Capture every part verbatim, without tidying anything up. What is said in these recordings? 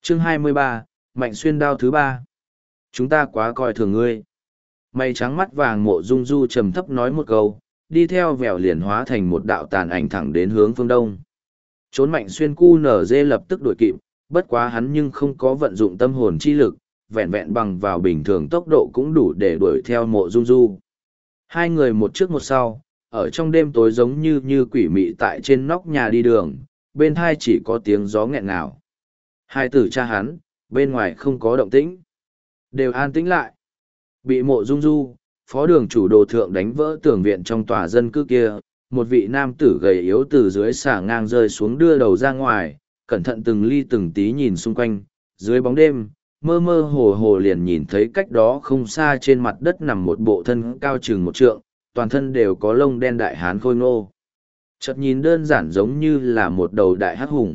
Chương hai mươi ba, Mạnh Xuyên đao thứ ba. Chúng ta quá coi thường ngươi. Mày trắng mắt vàng Mộ Dung Du trầm thấp nói một câu, đi theo vèo liền hóa thành một đạo tàn ảnh thẳng đến hướng phương đông. Trốn Mạnh Xuyên cu nở dê lập tức đuổi kịp, bất quá hắn nhưng không có vận dụng tâm hồn chi lực, vẹn vẹn bằng vào bình thường tốc độ cũng đủ để đuổi theo Mộ Dung Du. Hai người một trước một sau, ở trong đêm tối giống như như quỷ mị tại trên nóc nhà đi đường, bên hai chỉ có tiếng gió nghẹn ngào. Hai tử cha hắn, bên ngoài không có động tĩnh, đều an tĩnh lại. Bị Mộ Dung Du, phó đường chủ đồ thượng đánh vỡ tường viện trong tòa dân cư kia, một vị nam tử gầy yếu từ dưới xà ngang rơi xuống đưa đầu ra ngoài, cẩn thận từng ly từng tí nhìn xung quanh, dưới bóng đêm, mơ mơ hồ hồ liền nhìn thấy cách đó không xa trên mặt đất nằm một bộ thân cao chừng một trượng, toàn thân đều có lông đen đại hán khôi ngô. Chợt nhìn đơn giản giống như là một đầu đại hắc hùng.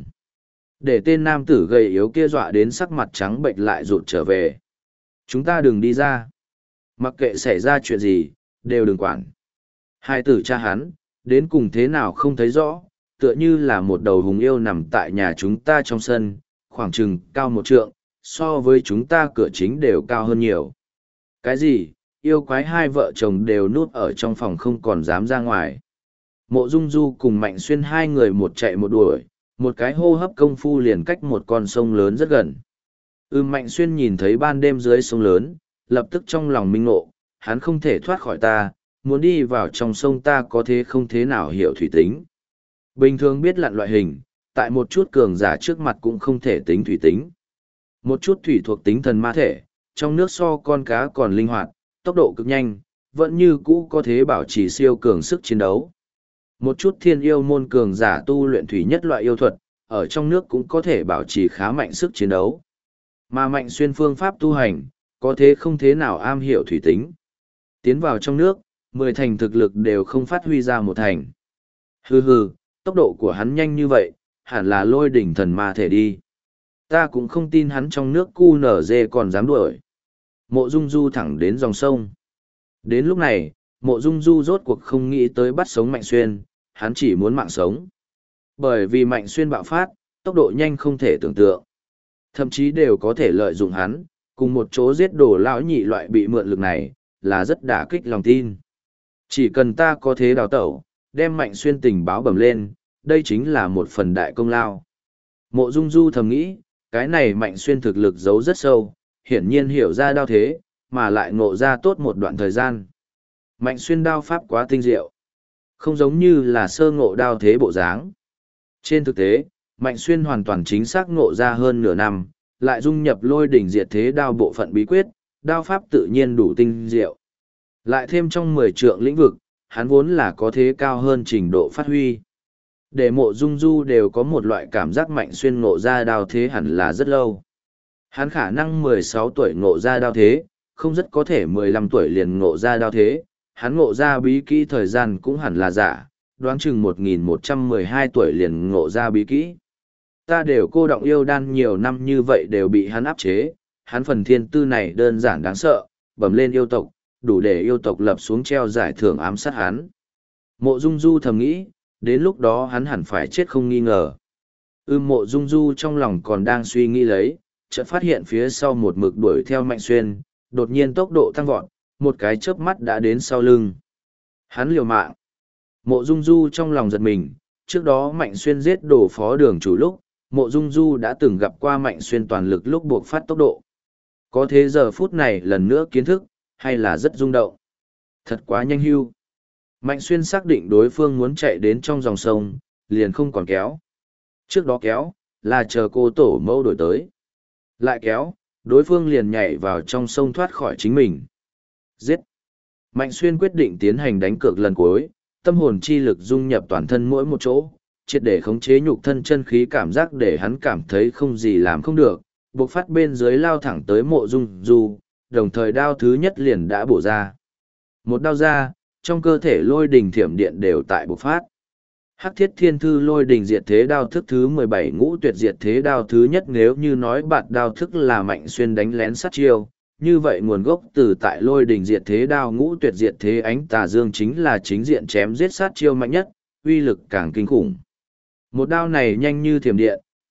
Để tên nam tử gầy yếu kia dọa đến sắc mặt trắng bệnh lại rụt trở về. Chúng ta đừng đi ra. Mặc kệ xảy ra chuyện gì, đều đừng quản. Hai tử cha hắn, đến cùng thế nào không thấy rõ, tựa như là một đầu hùng yêu nằm tại nhà chúng ta trong sân, khoảng chừng cao một trượng, so với chúng ta cửa chính đều cao hơn nhiều. Cái gì, yêu quái hai vợ chồng đều núp ở trong phòng không còn dám ra ngoài. Mộ Dung Du cùng Mạnh Xuyên hai người một chạy một đuổi, một cái hô hấp công phu liền cách một con sông lớn rất gần. Ư Mạnh Xuyên nhìn thấy ban đêm dưới sông lớn, lập tức trong lòng minh ngộ, hắn không thể thoát khỏi ta, muốn đi vào trong sông ta có thế không thế nào hiểu thủy tính. Bình thường biết lặn loại hình, tại một chút cường giả trước mặt cũng không thể tính thủy tính. Một chút thủy thuộc tính thần ma thể, trong nước so con cá còn linh hoạt, tốc độ cực nhanh, vẫn như cũ có thể bảo trì siêu cường sức chiến đấu. Một chút thiên yêu môn cường giả tu luyện thủy nhất loại yêu thuật, ở trong nước cũng có thể bảo trì khá mạnh sức chiến đấu. Mà Mạnh Xuyên phương pháp tu hành, có thế không thế nào am hiểu thủy tính. Tiến vào trong nước, mười thành thực lực đều không phát huy ra một thành. Hừ hừ, tốc độ của hắn nhanh như vậy, hẳn là lôi đỉnh thần ma thể đi. Ta cũng không tin hắn trong nước cu nở dê còn dám đuổi. Mộ Dung Du thẳng đến dòng sông. Đến lúc này, Mộ Dung Du rốt cuộc không nghĩ tới bắt sống Mạnh Xuyên, hắn chỉ muốn mạng sống. Bởi vì Mạnh Xuyên bạo phát, tốc độ nhanh không thể tưởng tượng. Thậm chí đều có thể lợi dụng hắn, cùng một chỗ giết đổ lão nhị loại bị mượn lực này, là rất đả kích lòng tin. Chỉ cần ta có thế đào tẩu, đem Mạnh Xuyên tình báo bẩm lên, đây chính là một phần đại công lao. Mộ Dung Du thầm nghĩ, cái này Mạnh Xuyên thực lực giấu rất sâu, hiển nhiên hiểu ra đao thế, mà lại ngộ ra tốt một đoạn thời gian. Mạnh Xuyên đao pháp quá tinh diệu, không giống như là sơ ngộ đao thế bộ dáng. Trên thực tế, Mạnh Xuyên hoàn toàn chính xác ngộ ra hơn nửa năm, lại dung nhập lôi đỉnh diệt thế đao bộ phận bí quyết, đao pháp tự nhiên đủ tinh diệu. Lại thêm trong mười trượng lĩnh vực, hắn vốn là có thế cao hơn trình độ phát huy. Để Mộ Dung Du đều có một loại cảm giác Mạnh Xuyên ngộ ra đao thế hẳn là rất lâu. Hắn khả năng mười sáu tuổi ngộ ra đao thế, không rất có thể mười lăm tuổi liền ngộ ra đao thế, hắn ngộ ra bí kỹ thời gian cũng hẳn là giả, đoán chừng một nghìn một trăm mười hai tuổi liền ngộ ra bí kỹ. Ta đều cô động yêu đan nhiều năm như vậy đều bị hắn áp chế, hắn phần thiên tư này đơn giản đáng sợ, bẩm lên yêu tộc, đủ để yêu tộc lập xuống treo giải thưởng ám sát hắn. Mộ Dung Du thầm nghĩ, đến lúc đó hắn hẳn phải chết không nghi ngờ. Ưm Mộ Dung Du trong lòng còn đang suy nghĩ lấy, chợt phát hiện phía sau một mực đuổi theo Mạnh Xuyên, đột nhiên tốc độ tăng vọt, một cái chớp mắt đã đến sau lưng. Hắn liều mạng. Mộ Dung Du trong lòng giật mình, trước đó Mạnh Xuyên giết đổ phó đường chủ lúc, Mộ Dung Du đã từng gặp qua Mạnh Xuyên toàn lực lúc buộc phát tốc độ. Có thế giờ phút này lần nữa kiến thức, hay là rất rung động. Thật quá nhanh hưu. Mạnh Xuyên xác định đối phương muốn chạy đến trong dòng sông, liền không còn kéo. Trước đó kéo, là chờ cô tổ mẫu đổi tới. Lại kéo, đối phương liền nhảy vào trong sông thoát khỏi chính mình. Giết. Mạnh Xuyên quyết định tiến hành đánh cược lần cuối, tâm hồn chi lực dung nhập toàn thân mỗi một chỗ, triệt để khống chế nhục thân chân khí cảm giác để hắn cảm thấy không gì làm không được, buộc phát bên dưới lao thẳng tới Mộ Dung Du, đồng thời đao thứ nhất liền đã bổ ra. Một đao ra, trong cơ thể lôi đình thiểm điện đều tại bộc phát. Hắc Thiết Thiên Thư lôi đình diệt thế đao thức thứ mười bảy ngũ tuyệt diệt thế đao thứ nhất, nếu như nói bạt đao thức là Mạnh Xuyên đánh lén sát chiêu, như vậy nguồn gốc từ tại lôi đình diệt thế đao ngũ tuyệt diệt thế ánh tà dương chính là chính diện chém giết sát chiêu mạnh nhất, uy lực càng kinh khủng. Một đao này nhanh như thiểm điện,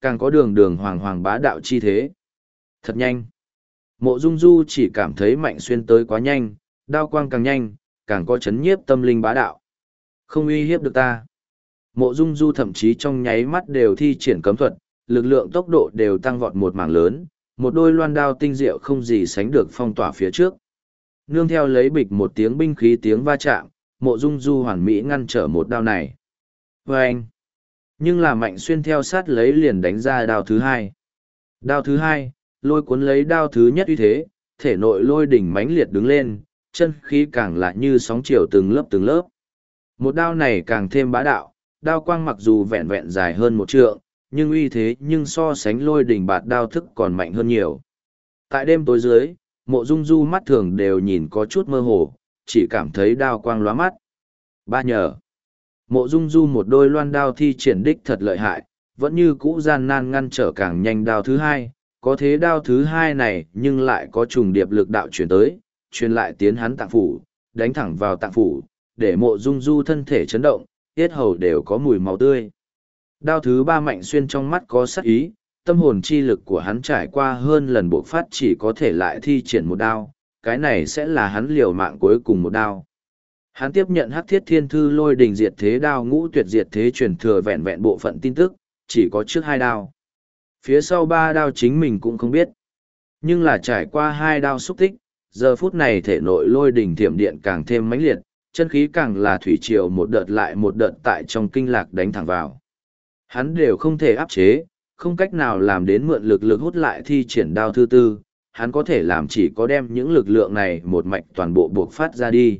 càng có đường đường hoàng hoàng bá đạo chi thế. Thật nhanh. Mộ Dung Du chỉ cảm thấy Mạnh Xuyên tới quá nhanh, đao quang càng nhanh, càng có chấn nhiếp tâm linh bá đạo. Không uy hiếp được ta. Mộ Dung Du thậm chí trong nháy mắt đều thi triển cấm thuật, lực lượng tốc độ đều tăng vọt một mảng lớn, một đôi loan đao tinh diệu không gì sánh được phong tỏa phía trước. Nương theo lấy bịch một tiếng binh khí tiếng va chạm, Mộ Dung Du hoàn mỹ ngăn trở một đao này. Và anh, nhưng là Mạnh Xuyên theo sát lấy liền đánh ra đao thứ hai. Đao thứ hai, lôi cuốn lấy đao thứ nhất uy thế, thể nội lôi đỉnh mãnh liệt đứng lên, chân khí càng lại như sóng chiều từng lớp từng lớp. Một đao này càng thêm bá đạo, đao quang mặc dù vẹn vẹn dài hơn một trượng, nhưng uy thế nhưng so sánh lôi đỉnh bạt đao thức còn mạnh hơn nhiều. Tại đêm tối dưới, Mộ Dung Du mắt thường đều nhìn có chút mơ hồ, chỉ cảm thấy đao quang lóa mắt. Ba nhờ. Mộ Dung Du một đôi loan đao thi triển đích thật lợi hại, vẫn như cũ gian nan ngăn trở càng nhanh đao thứ hai, có thế đao thứ hai này nhưng lại có trùng điệp lực đạo chuyển tới, truyền lại tiến hắn tạng phủ, đánh thẳng vào tạng phủ, để Mộ Dung Du thân thể chấn động, yết hầu đều có mùi máu tươi. Đao thứ ba Mạnh Xuyên trong mắt có sát ý, tâm hồn chi lực của hắn trải qua hơn lần bộc phát chỉ có thể lại thi triển một đao, cái này sẽ là hắn liều mạng cuối cùng một đao. Hắn tiếp nhận Hắc Thiết Thiên Thư Lôi Đình Diệt Thế Đao Ngũ Tuyệt Diệt Thế truyền thừa vẹn vẹn bộ phận tin tức, chỉ có trước hai đao. Phía sau ba đao chính mình cũng không biết. Nhưng là trải qua hai đao xúc tích, giờ phút này thể nội lôi đỉnh thiểm điện càng thêm mãnh liệt, chân khí càng là thủy triều một đợt lại một đợt tại trong kinh lạc đánh thẳng vào. Hắn đều không thể áp chế, không cách nào làm đến mượn lực lực hút lại thi triển đao thứ tư, hắn có thể làm chỉ có đem những lực lượng này một mạch toàn bộ buộc phát ra đi.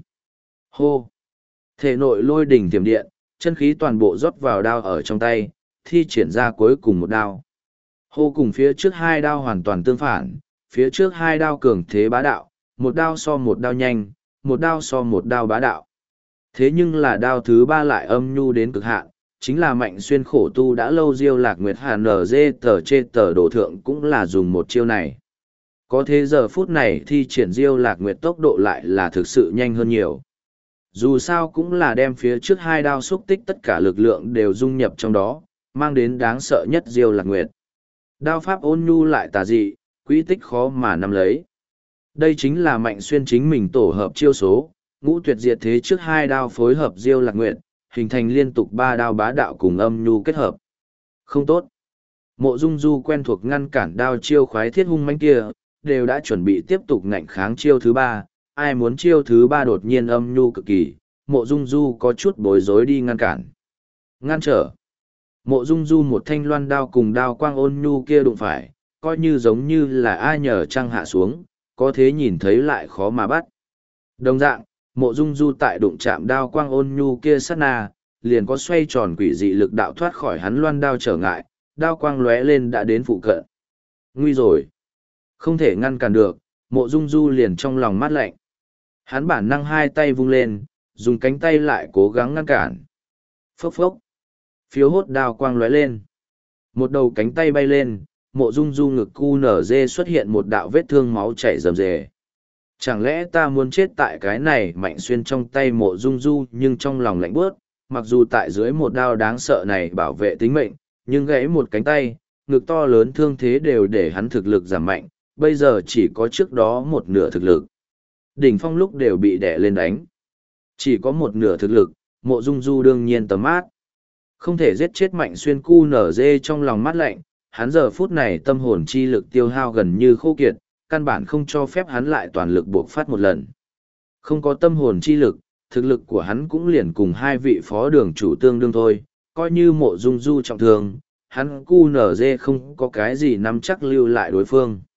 Hô! Thể nội lôi đỉnh tiềm điện, chân khí toàn bộ rót vào đao ở trong tay, thi triển ra cuối cùng một đao. Hô cùng phía trước hai đao hoàn toàn tương phản, phía trước hai đao cường thế bá đạo, một đao so một đao nhanh, một đao so một đao bá đạo. Thế nhưng là đao thứ ba lại âm nhu đến cực hạn, chính là Mạnh Xuyên khổ tu đã lâu Diêu Lạc Nguyệt Hàn ở dê tờ trên tờ đổ thượng cũng là dùng một chiêu này. Có thế giờ phút này thi triển Diêu Lạc Nguyệt tốc độ lại là thực sự nhanh hơn nhiều. Dù sao cũng là đem phía trước hai đao xúc tích tất cả lực lượng đều dung nhập trong đó, mang đến đáng sợ nhất Diêu Lạc Nguyệt. Đao pháp ôn nhu lại tà dị, quỹ tích khó mà nắm lấy. Đây chính là Mạnh Xuyên chính mình tổ hợp chiêu số, Ngũ Tuyệt Diệt Thế trước hai đao phối hợp Diêu Lạc Nguyệt, hình thành liên tục ba đao bá đạo cùng âm nhu kết hợp. Không tốt. Mộ Dung Du quen thuộc ngăn cản đao chiêu khoái thiết hung mãnh kia, đều đã chuẩn bị tiếp tục ngạnh kháng chiêu thứ ba, ai muốn chiêu thứ ba đột nhiên âm nhu cực kỳ, Mộ Dung Du có chút bối rối đi ngăn cản. Ngăn trở. Mộ Dung Du một thanh loan đao cùng đao quang ôn nhu kia đụng phải, coi như giống như là ai nhờ trăng hạ xuống, có thế nhìn thấy lại khó mà bắt. Đồng dạng, Mộ Dung Du tại đụng chạm đao quang ôn nhu kia sát na, liền có xoay tròn quỷ dị lực đạo thoát khỏi hắn loan đao trở ngại, đao quang lóe lên đã đến phụ cận. Nguy rồi. Không thể ngăn cản được, Mộ Dung Du liền trong lòng mát lạnh. Hắn bản năng hai tay vung lên, dùng cánh tay lại cố gắng ngăn cản. Phốc phốc. Phiếu hốt đao quang lóe lên. Một đầu cánh tay bay lên, Mộ Dung Du ngực cu nở dê xuất hiện một đạo vết thương máu chảy rầm rề. Chẳng lẽ ta muốn chết tại cái này Mạnh Xuyên trong tay Mộ Dung Du, nhưng trong lòng lạnh bước, mặc dù tại dưới một đao đáng sợ này bảo vệ tính mệnh, nhưng gãy một cánh tay, ngực to lớn thương thế đều để hắn thực lực giảm mạnh, bây giờ chỉ có trước đó một nửa thực lực. Đỉnh phong lúc đều bị đè lên đánh. Chỉ có một nửa thực lực, Mộ Dung Du đương nhiên tầm mát. Không thể giết chết Mạnh Xuyên cu nở dê trong lòng mát lạnh, hắn giờ phút này tâm hồn chi lực tiêu hao gần như khô kiệt, căn bản không cho phép hắn lại toàn lực buộc phát một lần. Không có tâm hồn chi lực, thực lực của hắn cũng liền cùng hai vị phó đường chủ tương đương thôi, coi như Mộ Dung Du trọng thương, hắn cu nở dê không có cái gì nắm chắc lưu lại đối phương.